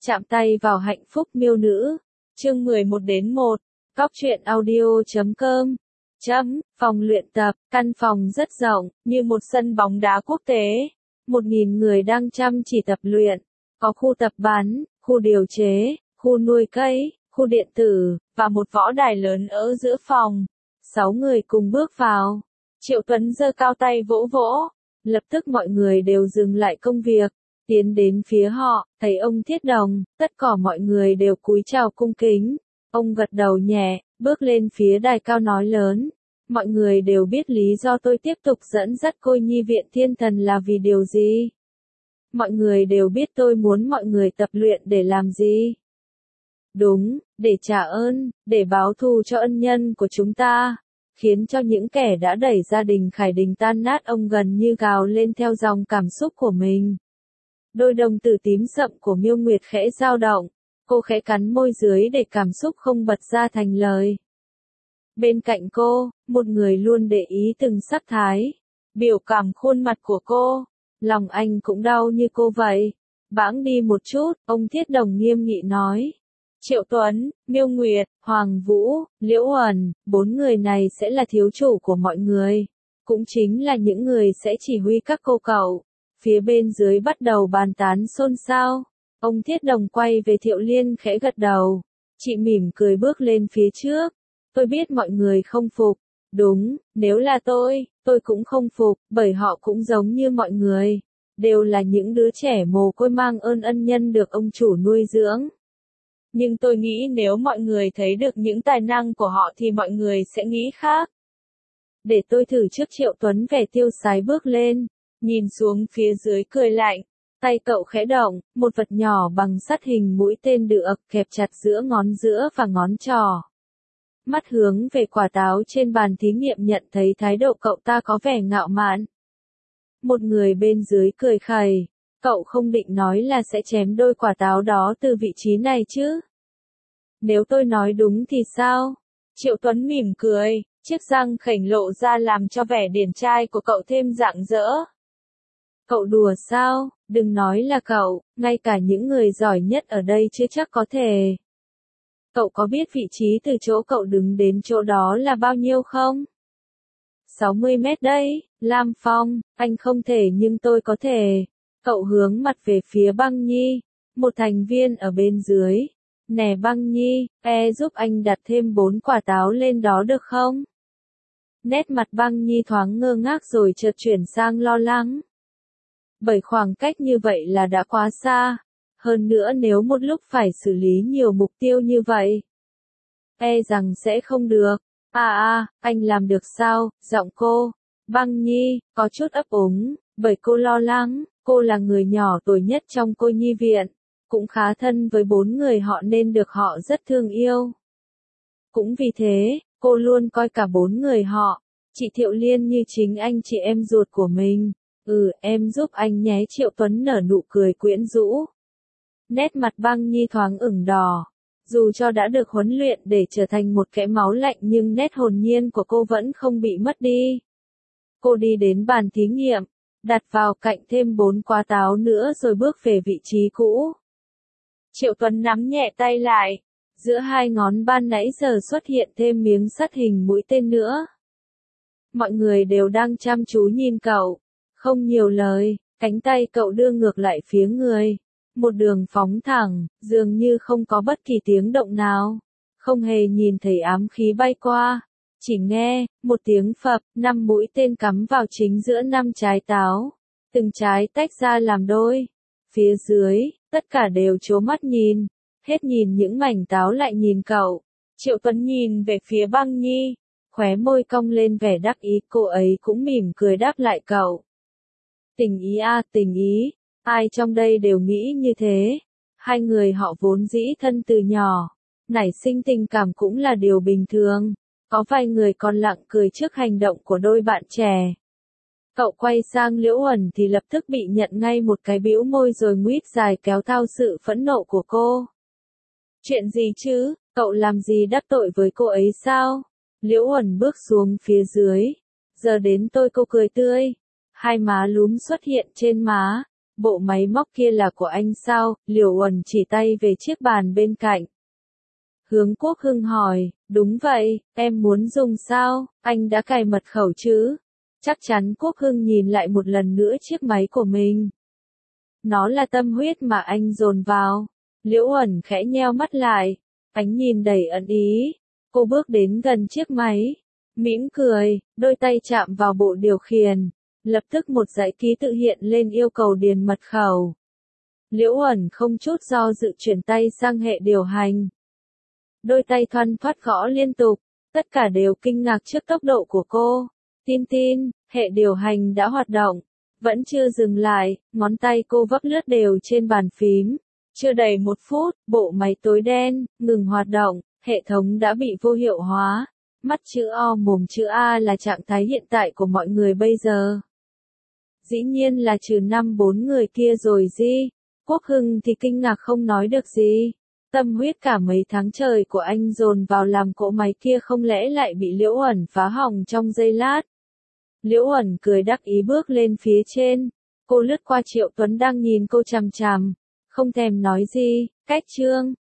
Chạm tay vào hạnh phúc miêu nữ. Chương 11-1. Cóc truyện audio.com. Phòng luyện tập, căn phòng rất rộng, như một sân bóng đá quốc tế. 1.000 người đang chăm chỉ tập luyện. Có khu tập bắn, khu điều chế, khu nuôi cây, khu điện tử, và một võ đài lớn ở giữa phòng. 6 người cùng bước vào. Triệu Tuấn giơ cao tay vỗ vỗ. Lập tức mọi người đều dừng lại công việc. Tiến đến phía họ, thấy ông Thiết Đồng, tất cả mọi người đều cúi chào cung kính. Ông gật đầu nhẹ, bước lên phía đài cao nói lớn. Mọi người đều biết lý do tôi tiếp tục dẫn dắt Cô Nhi viện Thiên Thần là vì điều gì. Mọi người đều biết tôi muốn mọi người tập luyện để làm gì. Đúng, để trả ơn, để báo thù cho ân nhân của chúng ta. Khiến cho những kẻ đã đẩy gia đình Khải Đình tan nát, ông gần như gào lên theo dòng cảm xúc của mình. Đôi đồng tử tím sậm của Miêu Nguyệt khẽ dao động, cô khẽ cắn môi dưới để cảm xúc không bật ra thành lời. Bên cạnh cô, một người luôn để ý từng sắc thái, biểu cảm khuôn mặt của cô, lòng anh cũng đau như cô vậy. Bẵng đi một chút, ông Thiết Đồng nghiêm nghị nói. Triệu Tuấn, Miêu Nguyệt, Hoàng Vũ, Liễu Uẩn, 4 người này sẽ là thiếu chủ của mọi người, cũng chính là những người sẽ chỉ huy các cô cậu. Phía bên dưới bắt đầu bàn tán xôn xao. Ông Thiết Đồng quay về Thiệu Liên khẽ gật đầu. Chị mỉm cười bước lên phía trước. Tôi biết mọi người không phục. Đúng, nếu là tôi cũng không phục, bởi họ cũng giống như mọi người. Đều là những đứa trẻ mồ côi mang ơn ân nhân được ông chủ nuôi dưỡng. Nhưng tôi nghĩ nếu mọi người thấy được những tài năng của họ thì mọi người sẽ nghĩ khác. Để tôi thử trước. Triệu Tuấn vẻ tiêu sái bước lên. Nhìn xuống phía dưới cười lạnh, tay cậu khẽ động, một vật nhỏ bằng sắt hình mũi tên được kẹp chặt giữa ngón giữa và ngón trỏ. Mắt hướng về quả táo trên bàn thí nghiệm, nhận thấy thái độ cậu ta có vẻ ngạo mạn. Một người bên dưới cười khẩy, cậu không định nói là sẽ chém đôi quả táo đó từ vị trí này chứ? Nếu tôi nói đúng thì sao? Triệu Tuấn mỉm cười, chiếc răng khểnh lộ ra làm cho vẻ điển trai của cậu thêm rạng rỡ. Cậu đùa sao? Đừng nói là cậu, ngay cả những người giỏi nhất ở đây chưa chắc có thể. Cậu có biết vị trí từ chỗ cậu đứng đến chỗ đó là bao nhiêu không? 60 mét đấy, Lam Phong, anh không thể nhưng tôi có thể. Cậu hướng mặt về phía Băng Nhi, một thành viên ở bên dưới. Nè Băng Nhi, giúp anh đặt thêm 4 quả táo lên đó được không? Nét mặt Băng Nhi thoáng ngơ ngác rồi chợt chuyển sang lo lắng. Bởi khoảng cách như vậy là đã quá xa. Hơn nữa nếu một lúc phải xử lý nhiều mục tiêu như vậy, rằng sẽ không được. Anh làm được sao? Giọng cô, Băng Nhi, có chút ấp úng, bởi cô lo lắng. Cô là người nhỏ tuổi nhất trong Cô Nhi viện, cũng khá thân với 4 người họ nên được họ rất thương yêu. Cũng vì thế, cô luôn coi cả 4 người họ, chị Thiệu Liên như chính anh chị em ruột của mình. Em giúp anh nhé. Triệu Tuấn nở nụ cười quyến rũ. Nét mặt Băng Nhi thoáng ửng đỏ. Dù cho đã được huấn luyện để trở thành một kẻ máu lạnh nhưng nét hồn nhiên của cô vẫn không bị mất đi. Cô đi đến bàn thí nghiệm, đặt vào cạnh thêm 4 quả táo nữa rồi bước về vị trí cũ. Triệu Tuấn nắm nhẹ tay lại. Giữa hai ngón ban nãy giờ xuất hiện thêm miếng sắt hình mũi tên nữa. Mọi người đều đang chăm chú nhìn cậu. Không nhiều lời, cánh tay cậu đưa ngược lại phía người. Một đường phóng thẳng, dường như không có bất kỳ tiếng động nào. Không hề nhìn thấy ám khí bay qua. Chỉ nghe, một tiếng phập, 5 mũi tên cắm vào chính giữa 5 trái táo. Từng trái tách ra làm đôi. Phía dưới, tất cả đều trố mắt nhìn. Hết nhìn những mảnh táo lại nhìn cậu. Triệu Tuấn nhìn về phía Băng Nhi. Khóe môi cong lên vẻ đắc ý, cô ấy cũng mỉm cười đáp lại cậu. Tình ý tình ý, ai trong đây đều nghĩ như thế. Hai người họ vốn dĩ thân từ nhỏ, nảy sinh tình cảm cũng là điều bình thường. Có vài người còn lặng cười trước hành động của đôi bạn trẻ. Cậu quay sang Liễu Uẩn thì lập tức bị nhận ngay một cái bĩu môi rồi nguýt dài kéo thao sự phẫn nộ của cô. Chuyện gì chứ, cậu làm gì đắc tội với cô ấy sao? Liễu Uẩn bước xuống phía dưới. Giờ đến tôi. Cô cười tươi. Hai má lúm xuất hiện trên má. bộ máy móc kia là của anh sao? Liễu Uẩn chỉ tay về chiếc bàn bên cạnh. Hướng Quốc Hưng hỏi, đúng vậy, em muốn dùng sao? Anh đã cài mật khẩu chứ? Chắc chắn Quốc Hưng nhìn lại một lần nữa chiếc máy của mình. Nó là tâm huyết mà anh dồn vào. Liễu Uẩn khẽ nheo mắt lại, ánh nhìn đầy ẩn ý. Cô bước đến gần chiếc máy, mỉm cười, đôi tay chạm vào bộ điều khiển. Lập tức một dãy ký tự hiện lên yêu cầu điền mật khẩu. Liễu Uẩn không chút do dự chuyển tay sang hệ điều hành. Đôi tay thoăn thoắt gõ liên tục, tất cả đều kinh ngạc trước tốc độ của cô. Tin tin, hệ điều hành đã hoạt động. Vẫn chưa dừng lại, ngón tay cô vấp lướt đều trên bàn phím. Chưa đầy 1 phút, bộ máy tối đen, ngừng hoạt động, hệ thống đã bị vô hiệu hóa. Mắt chữ O mồm chữ A là trạng thái hiện tại của mọi người bây giờ. Dĩ nhiên là trừ 4 người kia rồi gì. Quốc Hưng thì kinh ngạc không nói được gì. Tâm huyết cả mấy tháng trời của anh dồn vào làm cỗ máy kia không lẽ lại bị Liễu Uẩn phá hỏng trong giây lát. Liễu Uẩn cười đắc ý bước lên phía trên. Cô lướt qua Triệu Tuấn đang nhìn cô chằm chằm. Không thèm nói gì, cách chương.